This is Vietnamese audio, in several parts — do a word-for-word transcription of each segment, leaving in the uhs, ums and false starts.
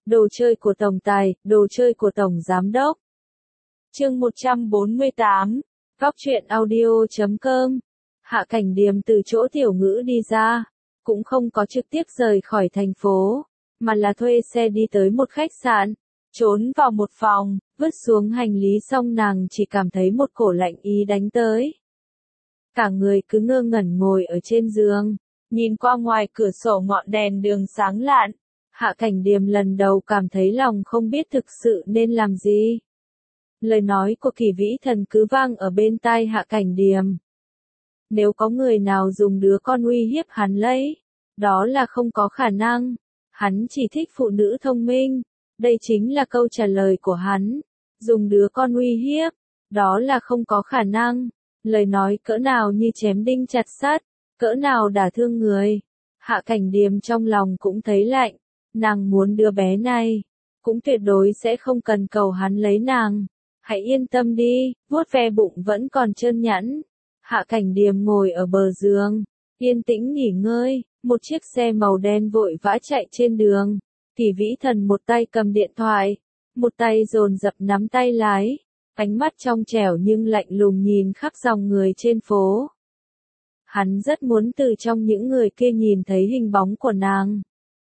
Đồ chơi của tổng tài, đồ chơi của tổng giám đốc. Chương một trăm bốn mươi tám, Góc truyện audio chấm com. Hạ Cảnh Điềm từ chỗ Tiểu Ngữ đi ra, cũng không có trực tiếp rời khỏi thành phố, mà là thuê xe đi tới một khách sạn, trốn vào một phòng, vứt xuống hành lý xong nàng chỉ cảm thấy một cổ lạnh ý đánh tới. Cả người cứ ngơ ngẩn ngồi ở trên giường, nhìn qua ngoài cửa sổ ngọn đèn đường sáng lạn. Hạ Cảnh Điềm lần đầu cảm thấy lòng không biết thực sự nên làm gì. Lời nói của Kỳ Vĩ Thần cứ vang ở bên tai Hạ Cảnh Điềm. Nếu có người nào dùng đứa con uy hiếp hắn lấy, đó là không có khả năng. Hắn chỉ thích phụ nữ thông minh. Đây chính là câu trả lời của hắn. Dùng đứa con uy hiếp, đó là không có khả năng. Lời nói cỡ nào như chém đinh chặt sắt, cỡ nào đả thương người. Hạ Cảnh Điềm trong lòng cũng thấy lạnh. Nàng muốn đứa bé này, cũng tuyệt đối sẽ không cần cầu hắn lấy nàng. Hãy yên tâm đi, vuốt ve bụng vẫn còn trơn nhẵn. Hạ Cảnh Điềm ngồi ở bờ giường, yên tĩnh nghỉ ngơi. Một chiếc xe màu đen vội vã chạy trên đường. Kỳ Vĩ Thần một tay cầm điện thoại, một tay dồn dập nắm tay lái. Ánh mắt trong trẻo nhưng lạnh lùng nhìn khắp dòng người trên phố. Hắn rất muốn từ trong những người kia nhìn thấy hình bóng của nàng.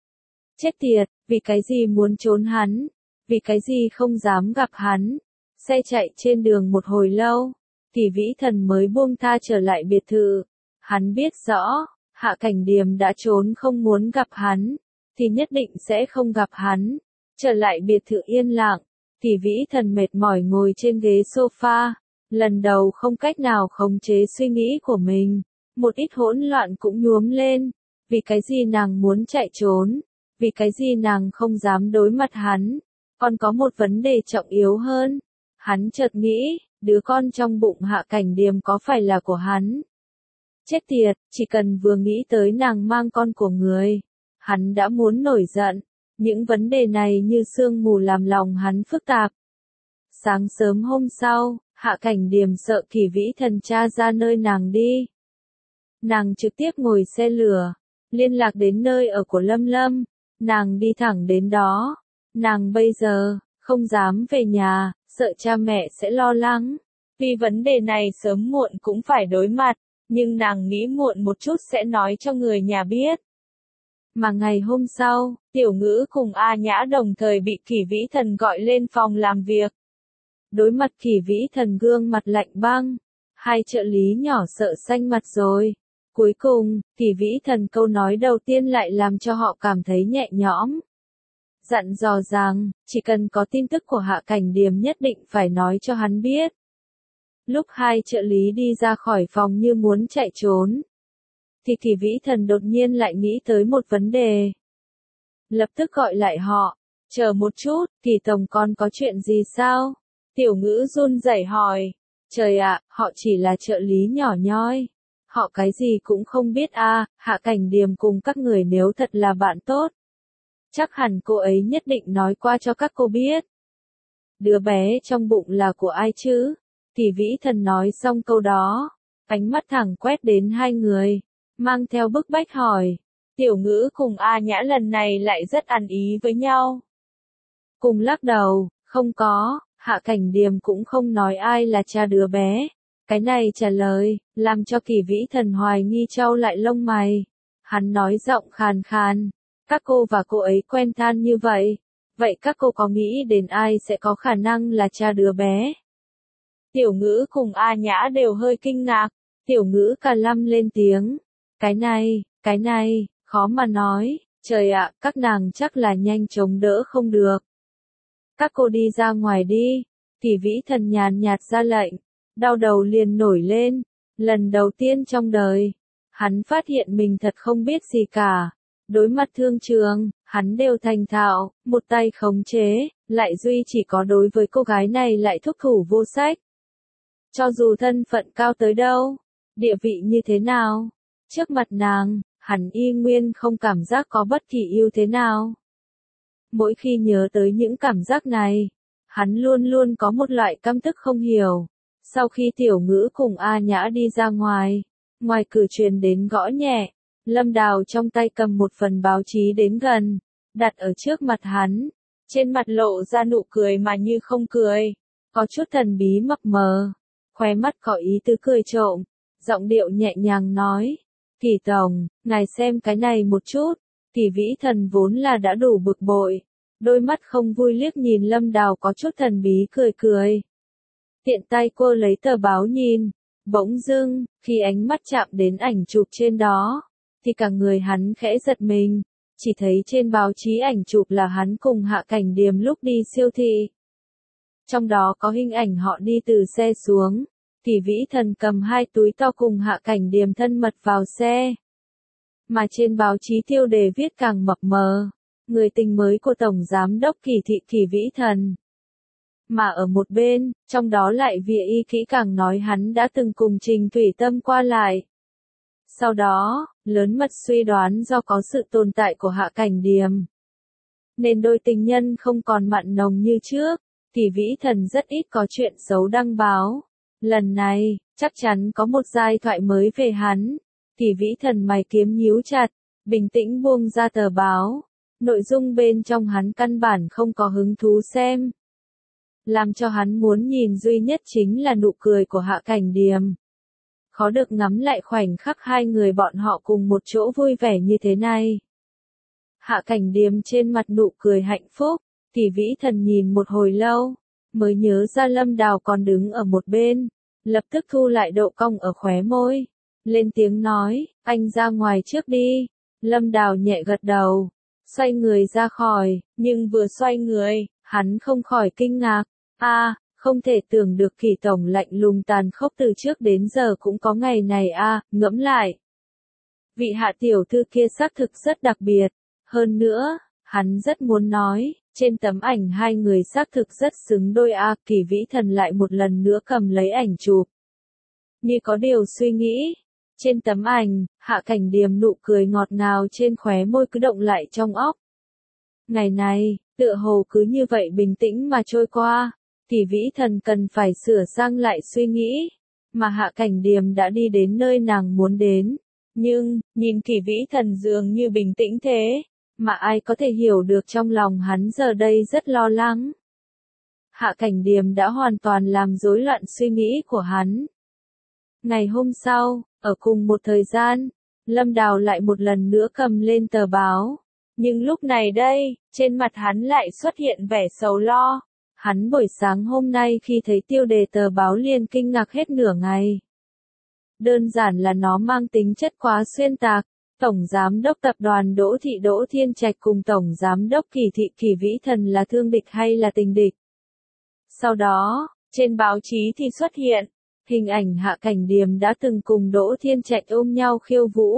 Chết tiệt, vì cái gì muốn trốn hắn? Vì cái gì không dám gặp hắn? Xe chạy trên đường một hồi lâu, Kỳ Vĩ Thần mới buông tha trở lại biệt thự. Hắn biết rõ, Hạ Cảnh Điềm đã trốn không muốn gặp hắn, thì nhất định sẽ không gặp hắn. Trở lại biệt thự yên lặng, Kỳ Vĩ Thần mệt mỏi ngồi trên ghế sofa, lần đầu không cách nào khống chế suy nghĩ của mình. Một ít hỗn loạn cũng nhuốm lên. Vì cái gì nàng muốn chạy trốn? Vì cái gì nàng không dám đối mặt hắn? Còn có một vấn đề trọng yếu hơn. Hắn chợt nghĩ, đứa con trong bụng Hạ Cảnh Điềm có phải là của hắn? Chết tiệt, chỉ cần vừa nghĩ tới nàng mang con của người, hắn đã muốn nổi giận. Những vấn đề này như sương mù làm lòng hắn phức tạp. Sáng sớm hôm sau, Hạ Cảnh Điềm sợ Kỳ Vĩ Thần tra ra nơi nàng đi. Nàng trực tiếp ngồi xe lửa, liên lạc đến nơi ở của Lâm Lâm. Nàng đi thẳng đến đó. Nàng bây giờ, không dám về nhà, sợ cha mẹ sẽ lo lắng. Vì vấn đề này sớm muộn cũng phải đối mặt, nhưng nàng nghĩ muộn một chút sẽ nói cho người nhà biết. Mà ngày hôm sau, Tiểu Ngữ cùng A Nhã đồng thời bị Kỳ Vĩ Thần gọi lên phòng làm việc. Đối mặt Kỳ Vĩ Thần gương mặt lạnh băng, hai trợ lý nhỏ sợ xanh mặt rồi. Cuối cùng, Kỳ Vĩ Thần câu nói đầu tiên lại làm cho họ cảm thấy nhẹ nhõm. Dặn dò rằng, chỉ cần có tin tức của Hạ Cảnh Điềm nhất định phải nói cho hắn biết. Lúc hai trợ lý đi ra khỏi phòng như muốn chạy trốn, thì Kỳ Vĩ Thần đột nhiên lại nghĩ tới một vấn đề. Lập tức gọi lại họ. Chờ một chút, Kỳ Tổng con có chuyện gì sao? Tiểu Ngữ run rẩy hỏi. Trời ạ, họ chỉ là trợ lý nhỏ nhoi. Họ cái gì cũng không biết a. À, Hạ Cảnh Điềm cùng các người nếu thật là bạn tốt, chắc hẳn cô ấy nhất định nói qua cho các cô biết. Đứa bé trong bụng là của ai chứ? Kỳ Vĩ Thần nói xong câu đó, ánh mắt thẳng quét đến hai người, mang theo bức bách hỏi. Tiểu Ngữ cùng A Nhã lần này lại rất ăn ý với nhau. Cùng lắc đầu, không có, Hạ Cảnh Điềm cũng không nói ai là cha đứa bé. Cái này trả lời, làm cho Kỳ Vĩ Thần hoài nghi trao lại lông mày. Hắn nói giọng khàn khàn. Các cô và cô ấy quen thân như vậy. Vậy các cô có nghĩ đến ai sẽ có khả năng là cha đứa bé? Tiểu Ngữ cùng A Nhã đều hơi kinh ngạc. Tiểu Ngữ cả lâm lên tiếng. Cái này, cái này, khó mà nói. Trời ạ, các nàng chắc là nhanh chống đỡ không được. Các cô đi ra ngoài đi. Kỳ Vĩ Thần nhàn nhạt ra lệnh. Đau đầu liền nổi lên. Lần đầu tiên trong đời, hắn phát hiện mình thật không biết gì cả. Đối mặt thương trường, hắn đều thành thạo, một tay khống chế, lại duy chỉ có đối với cô gái này lại thúc thủ vô sách. Cho dù thân phận cao tới đâu, địa vị như thế nào, trước mặt nàng, hắn y nguyên không cảm giác có bất kỳ ưu thế nào. Mỗi khi nhớ tới những cảm giác này, hắn luôn luôn có một loại căm tức không hiểu. Sau khi Tiểu Ngữ cùng A Nhã đi ra ngoài, ngoài cửa truyền đến gõ nhẹ, Lâm Đào trong tay cầm một phần báo chí đến gần, đặt ở trước mặt hắn. trên mặt lộ ra nụ cười mà như không cười, có chút thần bí mập mờ, khóe mắt có ý tứ cười trộm, giọng điệu nhẹ nhàng nói, Kỳ tổng, ngài xem cái này một chút. Kỳ Vĩ Thần vốn là đã đủ bực bội, đôi mắt không vui liếc nhìn Lâm Đào có chút thần bí cười cười. Tiện tay cô lấy tờ báo nhìn, bỗng dưng, khi ánh mắt chạm đến ảnh chụp trên đó, thì cả người hắn khẽ giật mình, chỉ thấy trên báo chí ảnh chụp là hắn cùng Hạ Cảnh Điềm lúc đi siêu thị. Trong đó có hình ảnh họ đi từ xe xuống, Kỳ Vĩ Thần cầm hai túi to cùng Hạ Cảnh Điềm thân mật vào xe. Mà trên báo chí tiêu đề viết càng mập mờ, người tình mới của Tổng Giám đốc Kỳ thị Kỳ Vĩ Thần. Mà ở một bên, trong đó lại vỉa y kỹ càng nói hắn đã từng cùng Trình Thủy Tâm qua lại. Sau đó, lớn mật suy đoán do có sự tồn tại của Hạ Cảnh Điềm, nên đôi tình nhân không còn mặn nồng như trước, Kỳ Vĩ Thần rất ít có chuyện xấu đăng báo. Lần này, chắc chắn có một giai thoại mới về hắn. Kỳ Vĩ Thần mày kiếm nhíu chặt, bình tĩnh buông ra tờ báo. Nội dung bên trong hắn căn bản không có hứng thú xem. Làm cho hắn muốn nhìn duy nhất chính là nụ cười của Hạ Cảnh Điềm. Khó được ngắm lại khoảnh khắc hai người bọn họ cùng một chỗ vui vẻ như thế này. Hạ Cảnh Điềm trên mặt nụ cười hạnh phúc, Kỳ Vĩ Thần nhìn một hồi lâu, mới nhớ ra Lâm Đào còn đứng ở một bên, lập tức thu lại độ cong ở khóe môi, lên tiếng nói, anh ra ngoài trước đi. Lâm Đào nhẹ gật đầu, xoay người ra khỏi, nhưng vừa xoay người, hắn không khỏi kinh ngạc, a, à, không thể tưởng được Kỳ tổng lạnh lùng tàn khốc từ trước đến giờ cũng có ngày này a, à, ngẫm lại. Vị Hạ tiểu thư kia xác thực rất đặc biệt, hơn nữa, hắn rất muốn nói, trên tấm ảnh hai người xác thực rất xứng đôi a, à, Kỳ Vĩ Thần lại một lần nữa cầm lấy ảnh chụp. Như có điều suy nghĩ, trên tấm ảnh, Hạ Cảnh Điềm nụ cười ngọt ngào trên khóe môi cứ động lại trong óc. Ngày này, tựa hồ cứ như vậy bình tĩnh mà trôi qua, Kỳ Vĩ Thần cần phải sửa sang lại suy nghĩ, mà Hạ Cảnh Điềm đã đi đến nơi nàng muốn đến. Nhưng, nhìn Kỳ Vĩ Thần dường như bình tĩnh thế, mà ai có thể hiểu được trong lòng hắn giờ đây rất lo lắng. Hạ Cảnh Điềm đã hoàn toàn làm rối loạn suy nghĩ của hắn. Ngày hôm sau, ở cùng một thời gian, Lâm Đào lại một lần nữa cầm lên tờ báo. Nhưng lúc này đây, trên mặt hắn lại xuất hiện vẻ sầu lo. Hắn buổi sáng hôm nay khi thấy tiêu đề tờ báo liền kinh ngạc hết nửa ngày. Đơn giản là nó mang tính chất quá xuyên tạc. Tổng Giám đốc Tập đoàn Đỗ Thị Đỗ Thiên Trạch cùng Tổng Giám đốc Kỳ Thị Kỳ Vĩ Thần là thương địch hay là tình địch. Sau đó, trên báo chí thì xuất hiện, hình ảnh Hạ Cảnh Điềm đã từng cùng Đỗ Thiên Trạch ôm nhau khiêu vũ.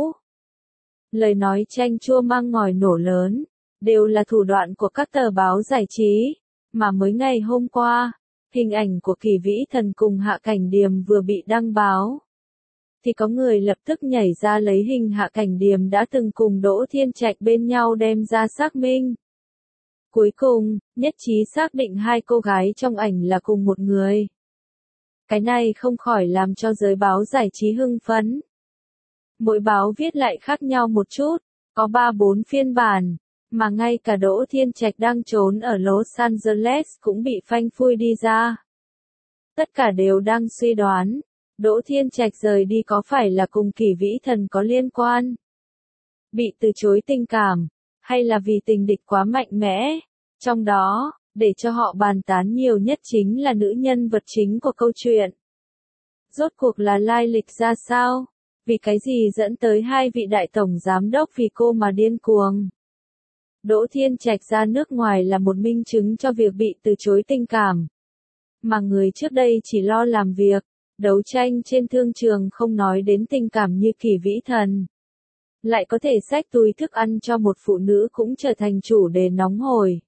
Lời nói chanh chua mang ngòi nổ lớn, đều là thủ đoạn của các tờ báo giải trí, mà mới ngày hôm qua, hình ảnh của Kỳ Vĩ Thần cùng Hạ Cảnh Điềm vừa bị đăng báo. Thì có người lập tức nhảy ra lấy hình Hạ Cảnh Điềm đã từng cùng Đỗ Thiên Trạch bên nhau đem ra xác minh. Cuối cùng, nhất trí xác định hai cô gái trong ảnh là cùng một người. Cái này không khỏi làm cho giới báo giải trí hưng phấn. Mỗi báo viết lại khác nhau một chút, có ba bốn phiên bản, mà ngay cả Đỗ Thiên Trạch đang trốn ở Los Angeles cũng bị phanh phui đi ra. Tất cả đều đang suy đoán, Đỗ Thiên Trạch rời đi có phải là cùng Kỳ Vĩ Thần có liên quan? Bị từ chối tình cảm, hay là vì tình địch quá mạnh mẽ? Trong đó, để cho họ bàn tán nhiều nhất chính là nữ nhân vật chính của câu chuyện. Rốt cuộc là lai lịch ra sao? Vì cái gì dẫn tới hai vị đại tổng giám đốc vì cô mà điên cuồng? Đỗ Thiên Trạch ra nước ngoài là một minh chứng cho việc bị từ chối tình cảm. Mà người trước đây chỉ lo làm việc, đấu tranh trên thương trường không nói đến tình cảm như Kỳ Vĩ Thần. Lại có thể xách túi thức ăn cho một phụ nữ cũng trở thành chủ đề nóng hổi.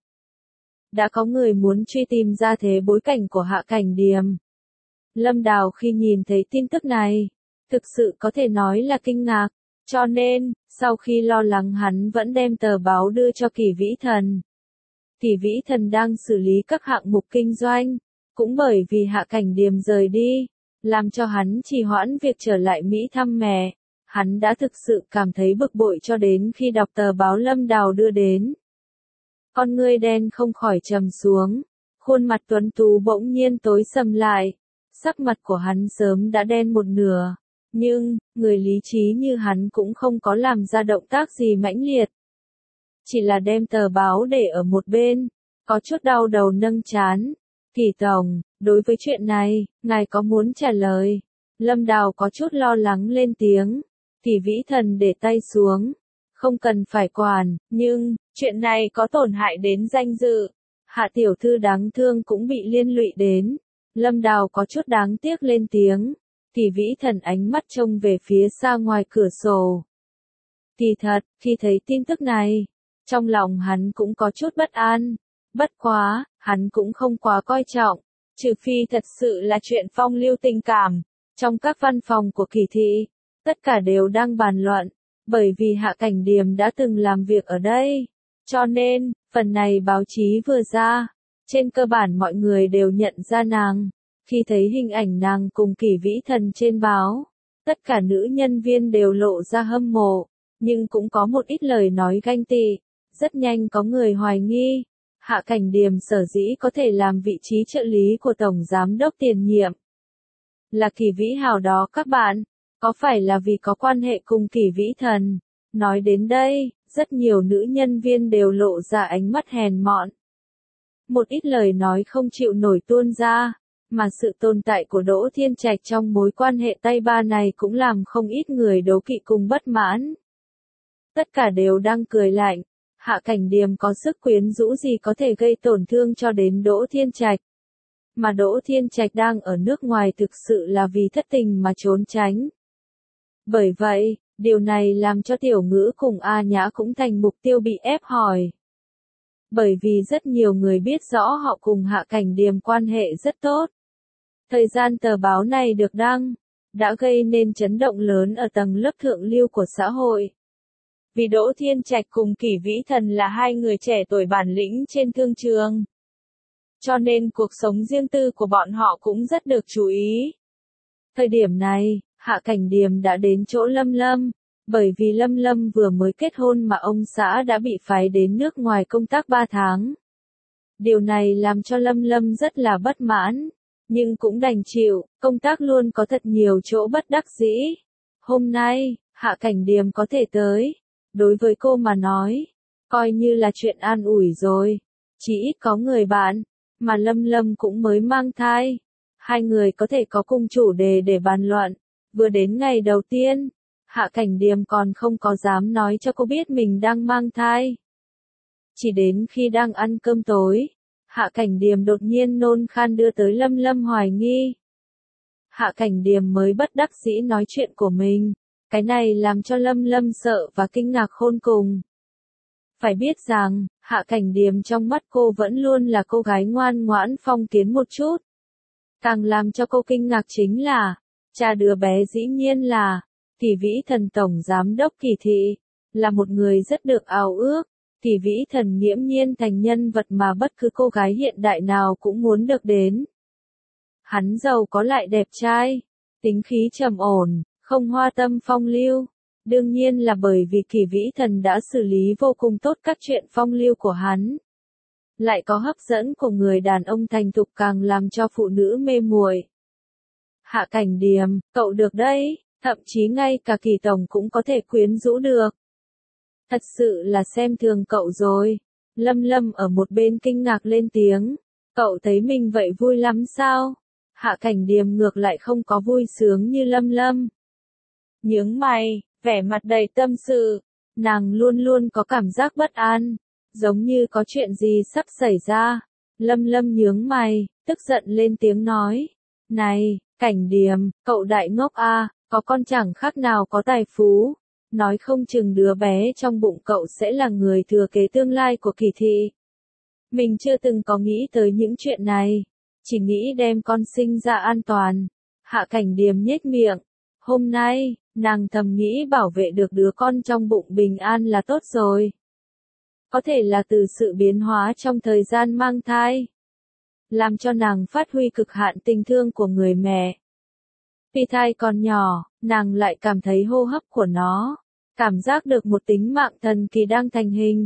Đã có người muốn truy tìm ra thế bối cảnh của Hạ Cảnh Điềm. Lâm Đào khi nhìn thấy tin tức này, thực sự có thể nói là kinh ngạc, cho nên, sau khi lo lắng hắn vẫn đem tờ báo đưa cho Kỳ Vĩ Thần. Kỳ Vĩ Thần đang xử lý các hạng mục kinh doanh, cũng bởi vì Hạ Cảnh Điềm rời đi, làm cho hắn trì hoãn việc trở lại Mỹ thăm mẹ. Hắn đã thực sự cảm thấy bực bội cho đến khi đọc tờ báo Lâm Đào đưa đến. con ngươi đen không khỏi trầm xuống, khuôn mặt tuấn tú bỗng nhiên tối sầm lại, sắc mặt của hắn sớm đã đen một nửa, nhưng, người lý trí như hắn cũng không có làm ra động tác gì mãnh liệt. Chỉ là đem tờ báo để ở một bên, có chút đau đầu nâng trán. Kỳ tổng, đối với chuyện này, ngài có muốn trả lời? Lâm Đào có chút lo lắng lên tiếng. Kỳ Vĩ Thần để tay xuống. Không cần phải quản, nhưng, chuyện này có tổn hại đến danh dự. Hạ tiểu thư đáng thương cũng bị liên lụy đến. Lâm Đào có chút đáng tiếc lên tiếng. Kỳ Vĩ Thần ánh mắt trông về phía xa ngoài cửa sổ. Kỳ thật, khi thấy tin tức này, trong lòng hắn cũng có chút bất an. Bất quá, hắn cũng không quá coi trọng, trừ phi thật sự là chuyện phong lưu tình cảm. Trong các văn phòng của Kỳ thị, tất cả đều đang bàn luận, bởi vì Hạ Cảnh Điềm đã từng làm việc ở đây. Cho nên, phần này báo chí vừa ra, trên cơ bản mọi người đều nhận ra nàng. Khi thấy hình ảnh nàng cùng Kỳ Vĩ Thần trên báo, tất cả nữ nhân viên đều lộ ra hâm mộ, nhưng cũng có một ít lời nói ganh tị. Rất nhanh có người hoài nghi, Hạ Cảnh Điềm sở dĩ có thể làm vị trí trợ lý của Tổng Giám đốc tiền nhiệm. Là Kỳ Vĩ Hào đó các bạn, có phải là vì có quan hệ cùng Kỳ Vĩ Thần? Nói đến đây, rất nhiều nữ nhân viên đều lộ ra ánh mắt hèn mọn. Một ít lời nói không chịu nổi tuôn ra, mà sự tồn tại của Đỗ Thiên Trạch trong mối quan hệ tay ba này cũng làm không ít người đố kỵ cùng bất mãn. Tất cả đều đang cười lạnh. Hạ Cảnh Điềm có sức quyến rũ gì có thể gây tổn thương cho đến Đỗ Thiên Trạch. Mà Đỗ Thiên Trạch đang ở nước ngoài thực sự là vì thất tình mà trốn tránh. Bởi vậy, điều này làm cho Tiểu Ngữ cùng A Nhã cũng thành mục tiêu bị ép hỏi. Bởi vì rất nhiều người biết rõ họ cùng Hạ Cảnh Điềm quan hệ rất tốt. Thời gian tờ báo này được đăng, đã gây nên chấn động lớn ở tầng lớp thượng lưu của xã hội. Vì Đỗ Thiên Trạch cùng Kỳ Vĩ Thần là hai người trẻ tuổi bản lĩnh trên thương trường. Cho nên cuộc sống riêng tư của bọn họ cũng rất được chú ý. Thời điểm này, Hạ Cảnh Điềm đã đến chỗ Lâm Lâm, bởi vì Lâm Lâm vừa mới kết hôn mà ông xã đã bị phái đến nước ngoài công tác ba tháng. Điều này làm cho Lâm Lâm rất là bất mãn, nhưng cũng đành chịu, công tác luôn có thật nhiều chỗ bất đắc dĩ. Hôm nay, Hạ Cảnh Điềm có thể tới. Đối với cô mà nói, coi như là chuyện an ủi rồi. Chỉ ít có người bạn, mà Lâm Lâm cũng mới mang thai. Hai người có thể có cùng chủ đề để bàn luận. Vừa đến ngày đầu tiên, Hạ Cảnh Điềm còn không có dám nói cho cô biết mình đang mang thai. Chỉ đến khi đang ăn cơm tối, Hạ Cảnh Điềm đột nhiên nôn khan đưa tới Lâm Lâm hoài nghi. Hạ Cảnh Điềm mới bất đắc dĩ nói chuyện của mình. Cái này làm cho Lâm Lâm sợ và kinh ngạc khôn cùng. Phải biết rằng, Hạ Cảnh Điềm trong mắt cô vẫn luôn là cô gái ngoan ngoãn phong kiến một chút. Càng làm cho cô kinh ngạc chính là, cha đứa bé dĩ nhiên là, Kỳ Vĩ Thần Tổng Giám đốc Kỳ thị, là một người rất được ao ước. Kỳ Vĩ Thần nghiễm nhiên thành nhân vật mà bất cứ cô gái hiện đại nào cũng muốn được đến. Hắn giàu có lại đẹp trai, tính khí trầm ổn. Không hoa tâm phong lưu, đương nhiên là bởi vì Kỳ Vĩ Thần đã xử lý vô cùng tốt các chuyện phong lưu của hắn. Lại có hấp dẫn của người đàn ông thành thục càng làm cho phụ nữ mê muội. Hạ Cảnh Điềm, cậu được đấy, thậm chí ngay cả Kỳ tổng cũng có thể quyến rũ được. Thật sự là xem thường cậu rồi. Lâm Lâm ở một bên kinh ngạc lên tiếng, cậu thấy mình vậy vui lắm sao? Hạ Cảnh Điềm ngược lại không có vui sướng như Lâm Lâm. Nhướng mày, vẻ mặt đầy tâm sự, nàng luôn luôn có cảm giác bất an, giống như có chuyện gì sắp xảy ra. Lâm Lâm nhướng mày, tức giận lên tiếng nói, này, Cảnh Điềm, cậu đại ngốc a, có con chẳng khác nào có tài phú, nói không chừng đứa bé trong bụng cậu sẽ là người thừa kế tương lai của Kỳ thị. Mình chưa từng có nghĩ tới những chuyện này, chỉ nghĩ đem con sinh ra an toàn. Hạ Cảnh Điềm nhếch miệng, hôm nay, nàng thầm nghĩ bảo vệ được đứa con trong bụng bình an là tốt rồi. Có thể là từ sự biến hóa trong thời gian mang thai, làm cho nàng phát huy cực hạn tình thương của người mẹ. Khi thai còn nhỏ, nàng lại cảm thấy hô hấp của nó, cảm giác được một tính mạng thần kỳ đang thành hình.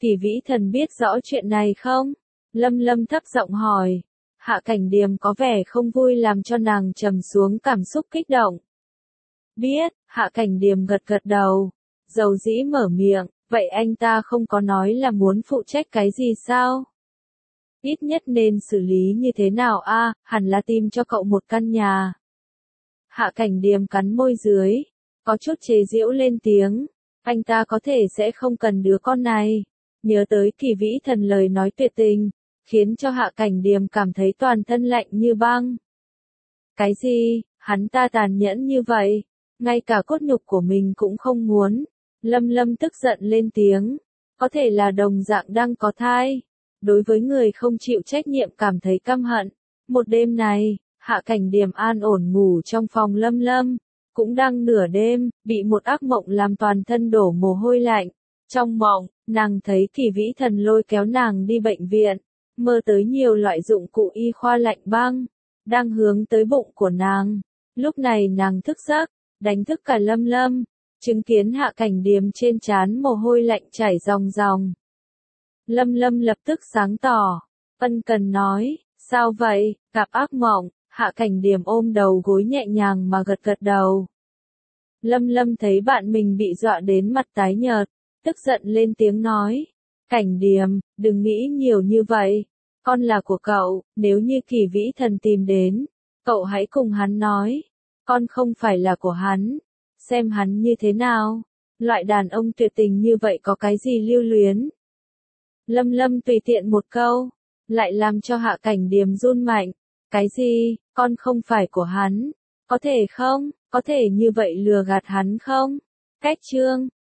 Kỳ Vĩ Thần biết rõ chuyện này không? Lâm Lâm thấp giọng hỏi. Hạ Cảnh Điềm có vẻ không vui làm cho nàng trầm xuống cảm xúc kích động. Biết, Hạ Cảnh Điềm gật gật đầu. Dầu dĩ mở miệng, vậy anh ta không có nói là muốn phụ trách cái gì sao? Ít nhất nên xử lý như thế nào a? À, hẳn là tìm cho cậu một căn nhà. Hạ Cảnh Điềm cắn môi dưới, có chút chế giễu lên tiếng. Anh ta có thể sẽ không cần đứa con này. Nhớ tới Kỳ Vĩ Thần lời nói tuyệt tình, khiến cho Hạ Cảnh Điềm cảm thấy toàn thân lạnh như băng. Cái gì, hắn ta tàn nhẫn như vậy, ngay cả cốt nhục của mình cũng không muốn. Lâm Lâm tức giận lên tiếng, có thể là đồng dạng đang có thai. Đối với người không chịu trách nhiệm cảm thấy căm hận. Một đêm này, Hạ Cảnh Điềm an ổn ngủ trong phòng Lâm Lâm. Cũng đang nửa đêm, bị một ác mộng làm toàn thân đổ mồ hôi lạnh. Trong mộng, nàng thấy Kỳ Vĩ Thần lôi kéo nàng đi bệnh viện, mơ tới nhiều loại dụng cụ y khoa lạnh băng, đang hướng tới bụng của nàng. Lúc này nàng thức giấc, đánh thức cả Lâm Lâm, chứng kiến Hạ Cảnh Điềm trên trán mồ hôi lạnh chảy ròng ròng. Lâm Lâm lập tức sáng tỏ, ân cần nói, sao vậy, gặp ác mộng? Hạ Cảnh Điềm ôm đầu gối nhẹ nhàng mà gật gật đầu. Lâm Lâm thấy bạn mình bị dọa đến mặt tái nhợt, tức giận lên tiếng nói, Cảnh Điềm, đừng nghĩ nhiều như vậy, con là của cậu, nếu như Kỳ Vĩ Thần tìm đến, cậu hãy cùng hắn nói, con không phải là của hắn, xem hắn như thế nào, loại đàn ông tuyệt tình như vậy có cái gì lưu luyến. Lâm Lâm tùy tiện một câu, lại làm cho Hạ Cảnh Điềm run mạnh, cái gì, con không phải của hắn, có thể không, có thể như vậy lừa gạt hắn không? Cách chương